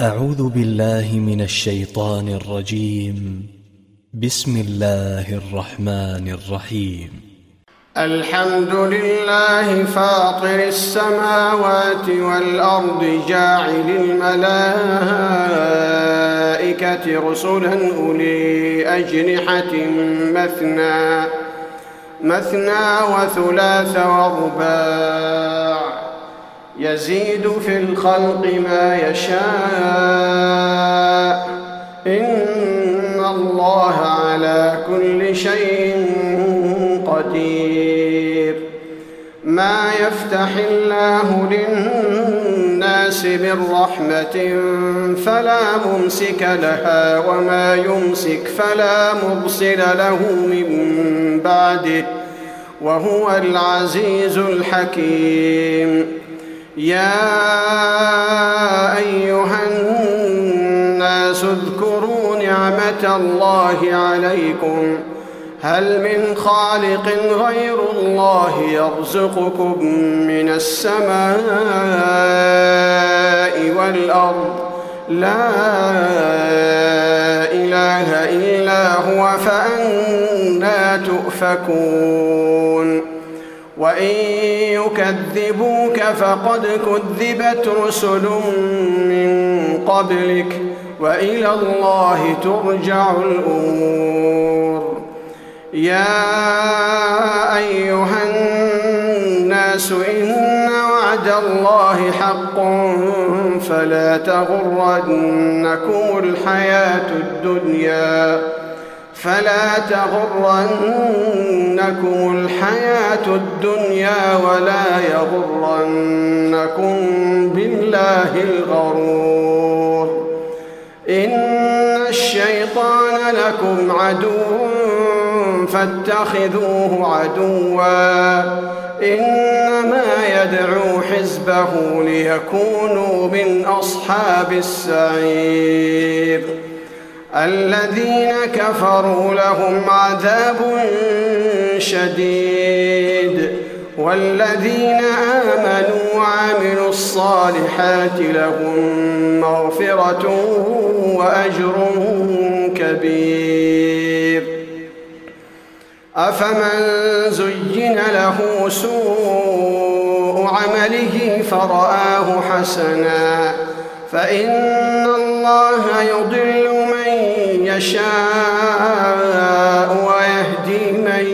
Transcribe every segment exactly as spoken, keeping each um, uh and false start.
أعوذ بالله من الشيطان الرجيم. بسم الله الرحمن الرحيم. الحمد لله فاطر السماوات والأرض جاعل الملائكة رسلا أولي أجنحة مثنى مثنى وثلاث ورباع يزيد في الخلق ما يشاء إن الله على كل شيء قدير. ما يفتح الله للناس من رحمة فلا ممسك لها وما يمسك فلا مرسل له من بعده وهو العزيز الحكيم. يا أيها الناس اذكروا نعمة الله عليكم هل من خالق غير الله يرزقكم من السماء والأرض لا إله إلا هو فأنى تؤفكون. وإن يكذبوك فقد كذبت رسل من قبلك وإلى الله ترجع الأمور. يا أيها الناس إن وعد الله حق فلا تغرنكم الحياة الدنيا فلا تغرنكم الحياة الدنيا ولا يغرنكم بالله الغرور. إن الشيطان لكم عدو فاتخذوه عدوا إنما يدعو حزبه ليكونوا من أصحاب السعير. الذين كفروا لهم عذاب شديد والذين آمنوا وعملوا الصالحات لهم مغفرة وأجر كبير. أفمن زين له سوء عمله فرآه حسنا فإن الله يضل من يشاء ويهدي من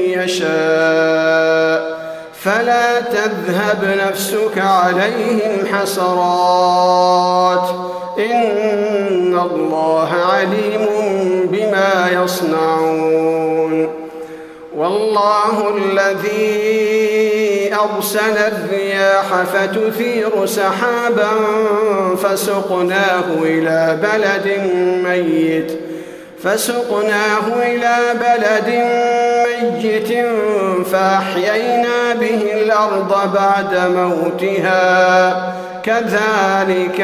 يشاء فلا تذهب نفسك عليهم حسرات إن الله عليم بما يصنعون. والله الذي أرسل الرياح فتثير سحابا فسقناه إلى بلد ميت فسقناه إلى بلد ميت فأحيينا به الأرض بعد موتها كذلك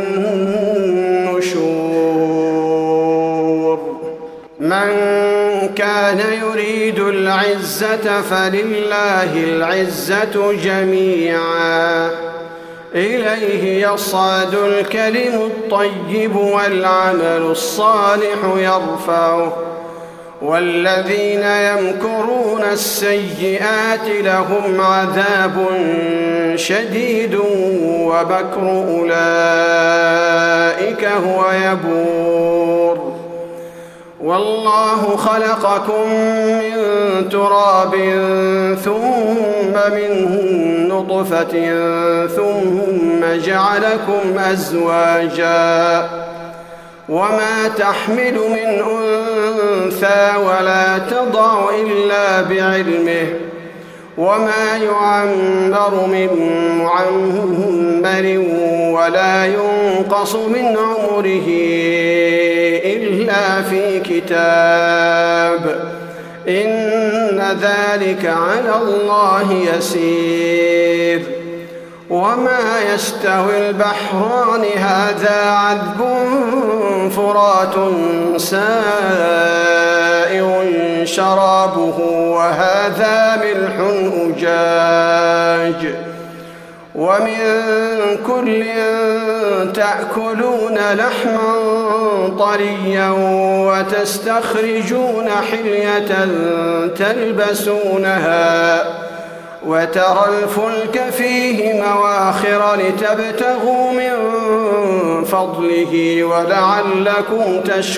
النشور. من كان يريد العزة فلله العزة جميعا إليه يصعد الكلم الطيب والعمل الصالح يرفعه والذين يمكرون السيئات لهم عذاب شديد ومكر أولئك هو يبور. والله خلقكم من تراب ثم من نطفة ثم جعلكم أزواجا وما تحمل من أنثى ولا تضع إلا بعلمه وما يعمر من معمر ولا ينقص من عمره إلا في كتاب إن ذلك على الله يسير. وما يستوي البحران هذا عذب فرات سائغ شرابه وهذا ملح أجاج ومن كل تأكلون لحما طريا وتستخرجون حلية تلبسونها وترى الفلك فيه مواخر لتبتغوا من فضله ولعلكم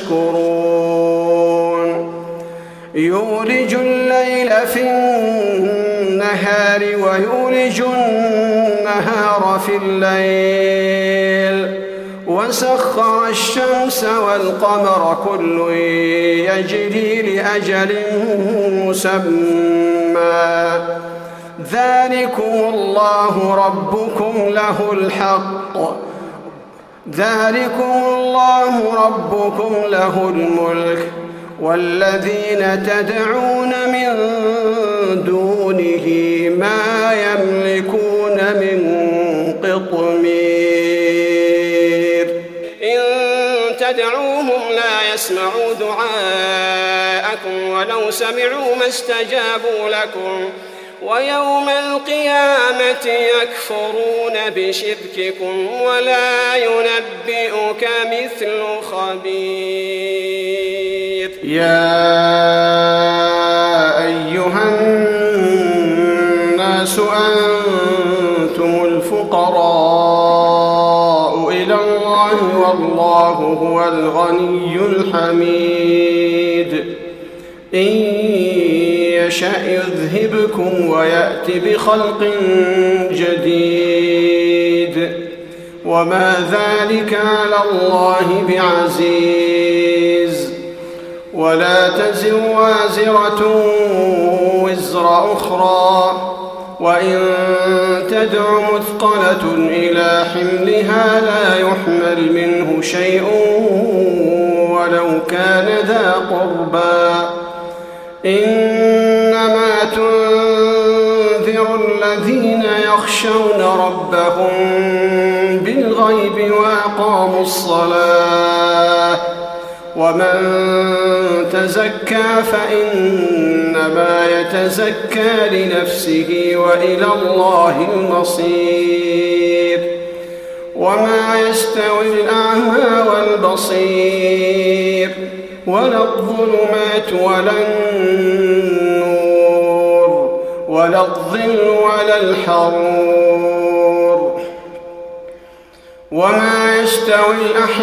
تشكرون يولج الليل في النهار ويولج النهار في الليل وسخر الشمس والقمر كل يجري لأجل مسمى ذلكم الله ربكم له الحق ذلكم الله ربكم له الملك والذين تدعون من دونه ما يملكون من قطمير إن تدعوهم لا يسمعوا دعاءكم ولو سمعوا ما استجابوا لكم ويوم القيامة يكفرون بشرككم ولا ينبئك مثل خبير يا أيها الناس أنتم الفقراء إلى الله والله هو الغني الحميد إن يشأ يذهبكم ويأت بخلق جديد وما ذلك على الله بعزيز ولا تزر وازرة وزر أخرى وإن تدع مثقلة إلى حملها لا يحمل منه شيء ولو كان ذا قربى إنما تنذر الذين يخشون ربهم بالغيب وأقاموا الصلاة ومن تزكى فإنما يتزكى لنفسه وإلى الله المصير وما يستوي الأعمى والبصير ولا الظلمات ولا النور ولا الظل ولا الحرور وما يستوي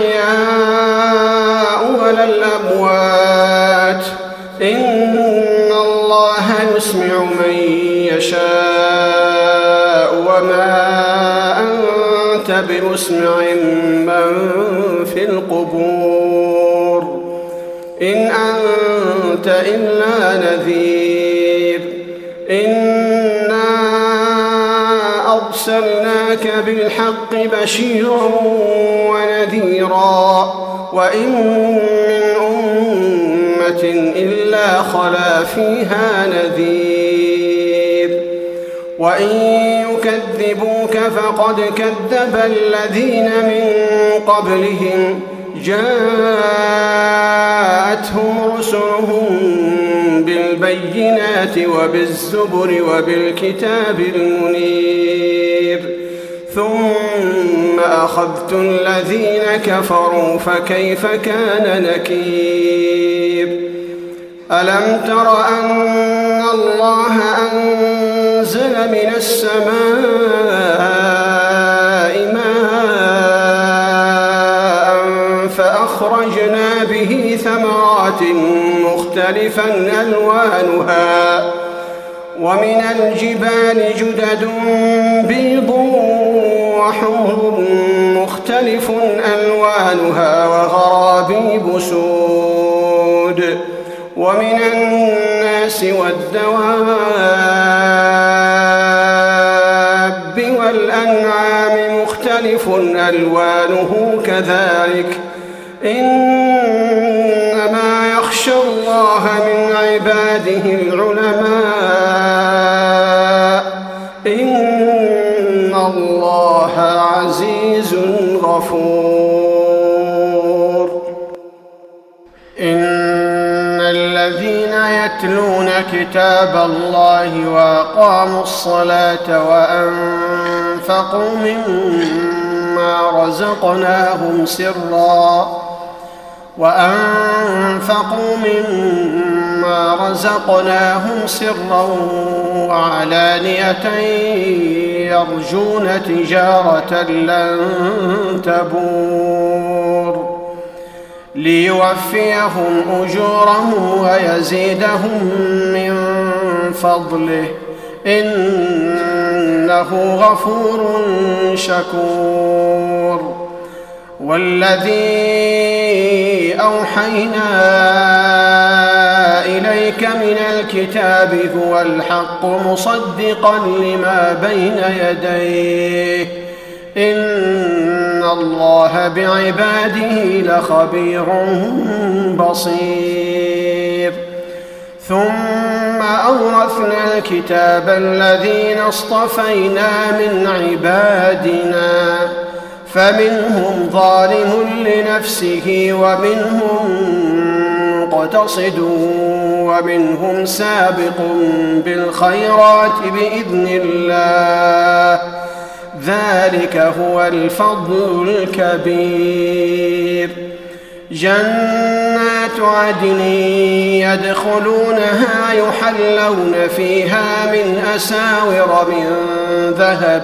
الأحياء ولا الأموات إن الله يسمع من يشاء وما أنت بمسمع من في القبور إن أنت إلا نذير إنا أرسلناك بالحق بشيرا ونذيرا وإن من أمة إلا خلا فيها نذير وإن يكذبوك فقد كذب الذين من قبلهم جاءتهم رسلهم بالبينات وبالزبر وبالكتاب المنير ثم أخذت الذين كفروا فكيف كان نكير ألم تر أن الله أنزل من السماء ماء فأخرجنا به ثمرات مختلفا ألوانها ومن الجبال جدد بيض وحمر مختلف ألوانها وغرابيب سود ومن الناس والدواب والأنعام مختلف ألوانه كذلك إنما يخشى الله من عباده العلماء إن الله عزيز غفور إن الذين يتلون كتاب الله وأقاموا الصلاة وأنفقوا وأنفقوا مما رزقناهم سرا وأنفقوا مما رزقناهم سرا وعلانية يرجون تجارة لن تبور ليوفيهم أجورهم ويزيدهم من فضله إنه غفور شكور والذي أوحينا إليك من الكتاب هو الحق مصدقا لما بين يديه إن الله بعباده لخبير بصير ثم أورثنا الكتاب الذين اصطفينا من عبادنا فمنهم ظالم لنفسه ومنهم مقتصد ومنهم سابق بالخيرات بإذن الله ذلك هو الفضل الكبير جنات عدن يدخلونها يحلون فيها من أساور من ذهب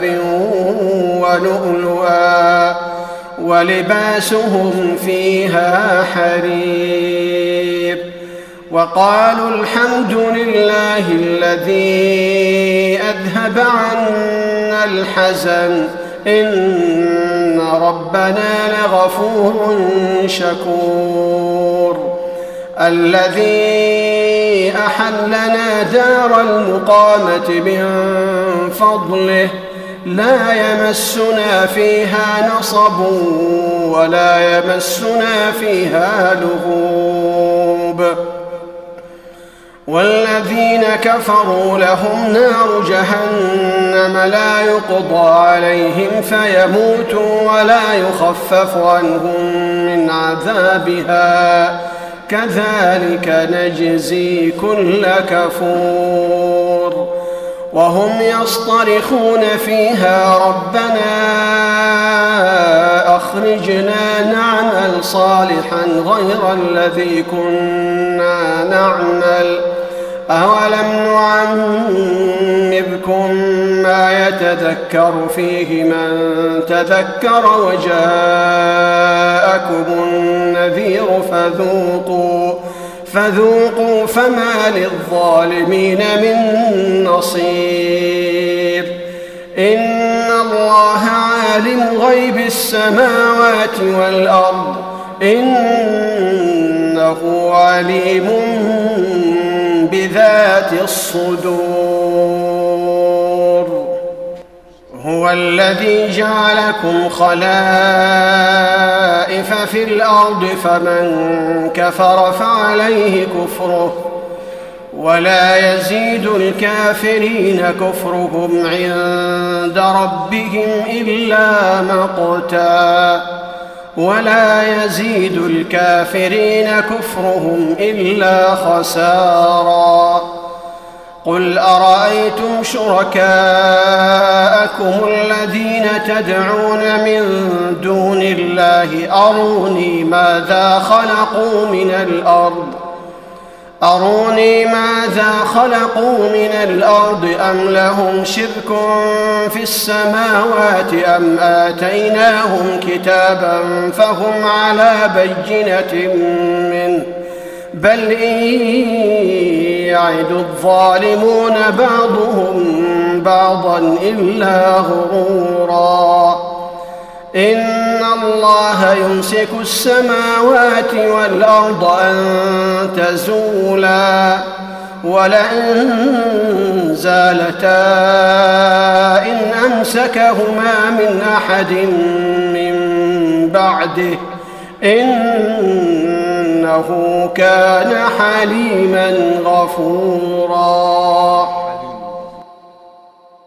ولؤلؤا ولباسهم فيها حرير وقالوا الحمد لله الذي أذهب عنا الحزن إن ربنا لغفور شكور الذي أحلنا دار المقامة من فضله لا يمسنا فيها نصب ولا يمسنا فيها لغوب والذين كفروا لهم نار جهنم لا يقضى عليهم فيموتوا ولا يخفف عنهم من عذابها كذلك نجزي كل كفور وهم يصطرخون فيها ربنا أخرجنا نعمل صالحا غير الذي كنا نعمل أولم نعمركم ما يتذكر فيه من تذكر وجاءكم النذير فذوقوا فذوقوا فما للظالمين من نصير إن الله عالم غيب السماوات والأرض إنه عليم بذات الصدور هو الذي جعلكم خلائف في الأرض فمن كفر فعليه كفره ولا يزيد الكافرين كفرهم عند ربهم إلا مقتا ولا يزيد الكافرين كفرهم إلا خسارا قل أرأيتم شركاءكم الذين تدعون من دون الله أروني ماذا خلقوا من الأرض أروني ماذا خلقوا من الأرض أم لهم شرك في السماوات أم آتيناهم كتابا فهم على بينة منه بل إن يعد الظالمون بعضهم بعضا إلا غرورا إن الله يمسك السماوات والأرض أن تزولا ولئن زالتا إن أمسكهما من أحد من بعده إنه كان حليما غفورا